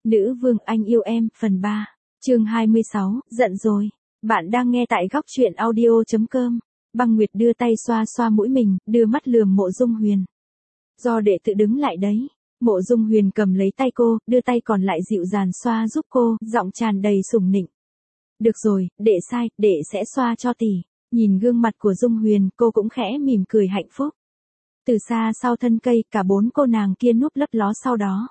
Nữ vương anh yêu em, phần 3. Chương 26, giận rồi. Bạn đang nghe tại góc truyện audio.com. Băng Nguyệt đưa tay xoa xoa mũi mình, đưa mắt lườm Mộ Dung Huyền. Do đệ tự đứng lại đấy. Mộ Dung Huyền cầm lấy tay cô, đưa tay còn lại dịu dàng xoa giúp cô, giọng tràn đầy sủng nịnh. Được rồi, đệ sai, đệ sẽ xoa cho tỷ. Nhìn gương mặt của Dung Huyền, cô cũng khẽ mỉm cười hạnh phúc. Từ xa sau thân cây, cả bốn cô nàng kia núp lấp ló sau đó.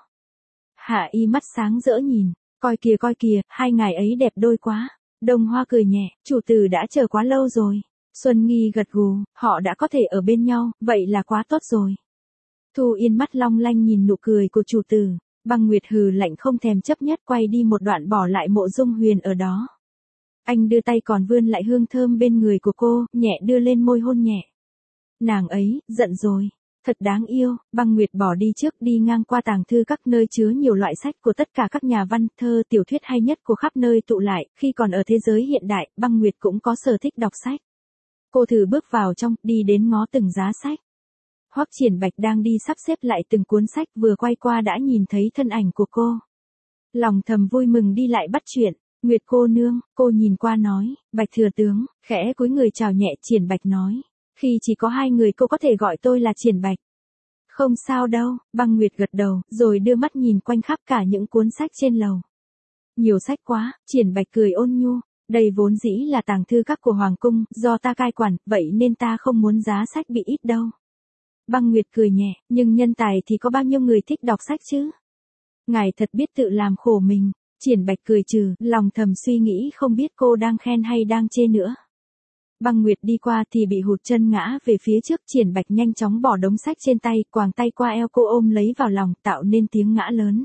Hạ Y mắt sáng rỡ nhìn, coi kìa, hai ngài ấy đẹp đôi quá. Đông Hoa cười nhẹ, chủ tử đã chờ quá lâu rồi. Xuân Nghi gật gù, họ đã có thể ở bên nhau, vậy là quá tốt rồi. Thu Yên mắt long lanh nhìn nụ cười của chủ tử, Băng Nguyệt hừ lạnh không thèm chấp nhất quay đi một đoạn bỏ lại Mộ Dung Huyền ở đó. Anh đưa tay còn vươn lại hương thơm bên người của cô, nhẹ đưa lên môi hôn nhẹ. Nàng ấy, giận rồi. Thật đáng yêu. Băng Nguyệt bỏ đi trước, đi ngang qua tàng thư các nơi chứa nhiều loại sách của tất cả các nhà văn, thơ, tiểu thuyết hay nhất của khắp nơi tụ lại. Khi còn ở thế giới hiện đại, Băng Nguyệt cũng có sở thích đọc sách. Cô thử bước vào trong, đi đến ngó từng giá sách. Hoắc Triển Bạch đang đi sắp xếp lại từng cuốn sách, vừa quay qua đã nhìn thấy thân ảnh của cô. Lòng thầm vui mừng đi lại bắt chuyện. Nguyệt cô nương, cô nhìn qua nói, Bạch thừa tướng, khẽ cúi người chào nhẹ. Triển Bạch nói. Khi chỉ có hai người cô có thể gọi tôi là Triển Bạch. Không sao đâu, Băng Nguyệt gật đầu, rồi đưa mắt nhìn quanh khắp cả những cuốn sách trên lầu. Nhiều sách quá, Triển Bạch cười ôn nhu, đây vốn dĩ là tàng thư các của Hoàng cung, do ta cai quản, vậy nên ta không muốn giá sách bị ít đâu. Băng Nguyệt cười nhẹ, nhưng nhân tài thì có bao nhiêu người thích đọc sách chứ? Ngài thật biết tự làm khổ mình. Triển Bạch cười trừ, lòng thầm suy nghĩ không biết cô đang khen hay đang chê nữa. Băng Nguyệt đi qua thì bị hụt chân ngã về phía trước. Triển Bạch nhanh chóng bỏ đống sách trên tay, quàng tay qua eo cô ôm lấy vào lòng, tạo nên tiếng ngã lớn.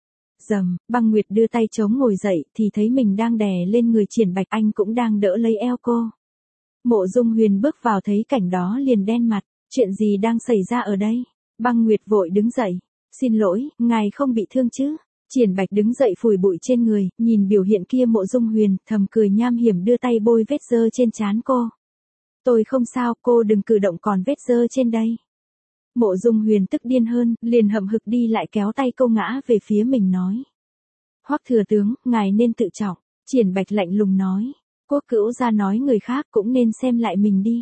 Dầm, Băng Nguyệt đưa tay chống ngồi dậy thì thấy mình đang đè lên người Triển Bạch, anh cũng đang đỡ lấy eo cô. Mộ Dung Huyền bước vào thấy cảnh đó liền đen mặt, chuyện gì đang xảy ra ở đây? Băng Nguyệt vội đứng dậy, xin lỗi, ngài không bị thương chứ? Triển Bạch đứng dậy phủi bụi trên người, nhìn biểu hiện kia Mộ Dung Huyền, thầm cười nham hiểm đưa tay bôi vết dơ trên trán cô. Tôi không sao, cô đừng cử động còn vết dơ trên đây. Mộ Dung Huyền tức điên hơn, liền hậm hực đi lại kéo tay cô ngã về phía mình nói. Hoắc thừa tướng, ngài nên tự trọng. Triển Bạch lạnh lùng nói. Quốc cữu gia nói người khác cũng nên xem lại mình đi.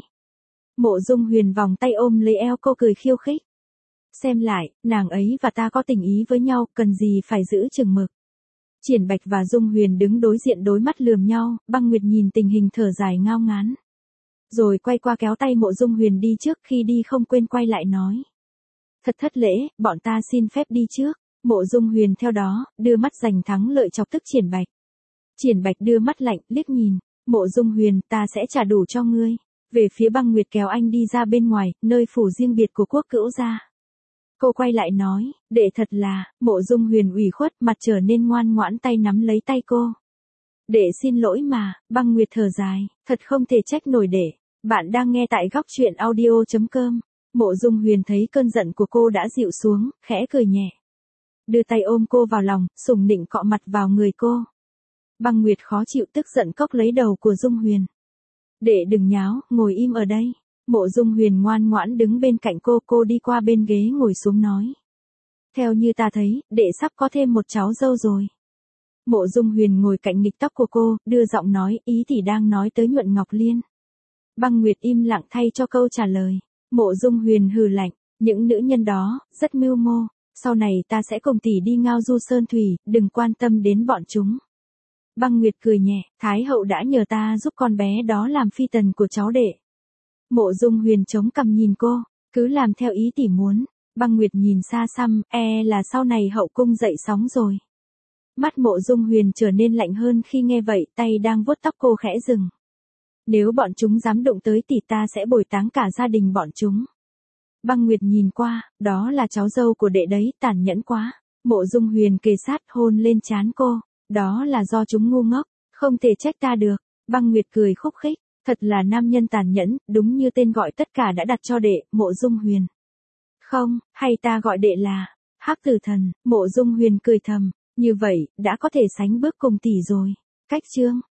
Mộ Dung Huyền vòng tay ôm lấy eo cô cười khiêu khích. Xem lại, nàng ấy và ta có tình ý với nhau, cần gì phải giữ chừng mực. Triển Bạch và Dung Huyền đứng đối diện đối mắt lườm nhau, Băng Nguyệt nhìn tình hình thở dài ngao ngán. Rồi quay qua kéo tay Mộ Dung Huyền đi trước, khi đi không quên quay lại nói. Thật thất lễ, bọn ta xin phép đi trước. Mộ Dung Huyền theo đó, đưa mắt giành thắng lợi chọc tức Triển Bạch. Triển Bạch đưa mắt lạnh, liếc nhìn. Mộ Dung Huyền, ta sẽ trả đủ cho ngươi. Về phía Băng Nguyệt kéo anh đi ra bên ngoài, nơi phủ riêng biệt của quốc cữu gia. Cô quay lại nói, đệ thật là. Mộ Dung Huyền ủy khuất, mặt trở nên ngoan ngoãn, tay nắm lấy tay cô. Đệ xin lỗi mà. Băng Nguyệt thở dài, thật không thể trách nổi đệ. Bạn đang nghe tại góc truyện audio.com. Mộ Dung Huyền thấy cơn giận của cô đã dịu xuống, khẽ cười nhẹ. Đưa tay ôm cô vào lòng, sủng nịnh cọ mặt vào người cô. Băng Nguyệt khó chịu tức giận cốc lấy đầu của Dung Huyền. Đệ đừng nháo, ngồi im ở đây. Mộ Dung Huyền ngoan ngoãn đứng bên cạnh cô đi qua bên ghế ngồi xuống nói. Theo như ta thấy, đệ sắp có thêm một cháu dâu rồi. Mộ Dung Huyền ngồi cạnh nghịch tóc của cô, đưa giọng nói, ý thì đang nói tới Nhuận Ngọc Liên. Băng Nguyệt im lặng thay cho câu trả lời. Mộ Dung Huyền hừ lạnh, những nữ nhân đó, rất mưu mô, sau này ta sẽ cùng tỷ đi ngao du sơn thủy, đừng quan tâm đến bọn chúng. Băng Nguyệt cười nhẹ, Thái hậu đã nhờ ta giúp con bé đó làm phi tần của cháu đệ. Mộ Dung Huyền chống cằm nhìn cô, cứ làm theo ý tỷ muốn. Băng Nguyệt nhìn xa xăm, là sau này hậu cung dậy sóng rồi. Mắt Mộ Dung Huyền trở nên lạnh hơn khi nghe vậy, tay đang vuốt tóc cô khẽ dừng. Nếu bọn chúng dám đụng tới tỷ ta sẽ bồi táng cả gia đình bọn chúng. Băng Nguyệt nhìn qua, đó là cháu dâu của đệ đấy, tàn nhẫn quá. Mộ Dung Huyền kề sát hôn lên trán cô, đó là do chúng ngu ngốc, không thể trách ta được. Băng Nguyệt cười khúc khích, thật là nam nhân tàn nhẫn, đúng như tên gọi tất cả đã đặt cho đệ, Mộ Dung Huyền. Không, hay ta gọi đệ là Hắc Tử Thần. Mộ Dung Huyền cười thầm, như vậy, đã có thể sánh bước cùng tỷ rồi. Cách chương